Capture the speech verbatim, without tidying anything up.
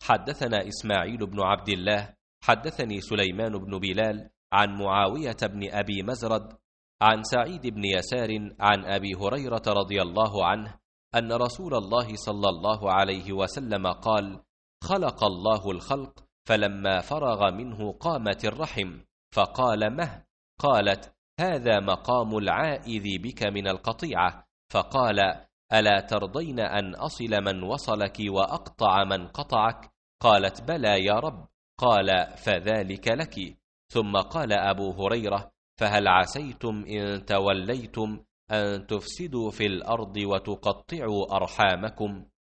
حدثنا إسماعيل بن عبد الله حدثني سليمان بن بلال عن معاوية بن أبي مزرد عن سعيد بن يسار عن أبي هريرة رضي الله عنه أن رسول الله صلى الله عليه وسلم قال: خلق الله الخلق فلما فرغ منه قامت الرحم، فقال: مه؟ قالت: هذا مقام العائذ بك من القطيعة. فقال: ألا ترضين أن أصل من وصلك وأقطع من قطعك؟ قالت: بلى يا رب. قال: فذلك لك. ثم قال أبو هريرة: فهل عسيتم إن توليتم أن تفسدوا في الأرض وتقطعوا أرحامكم؟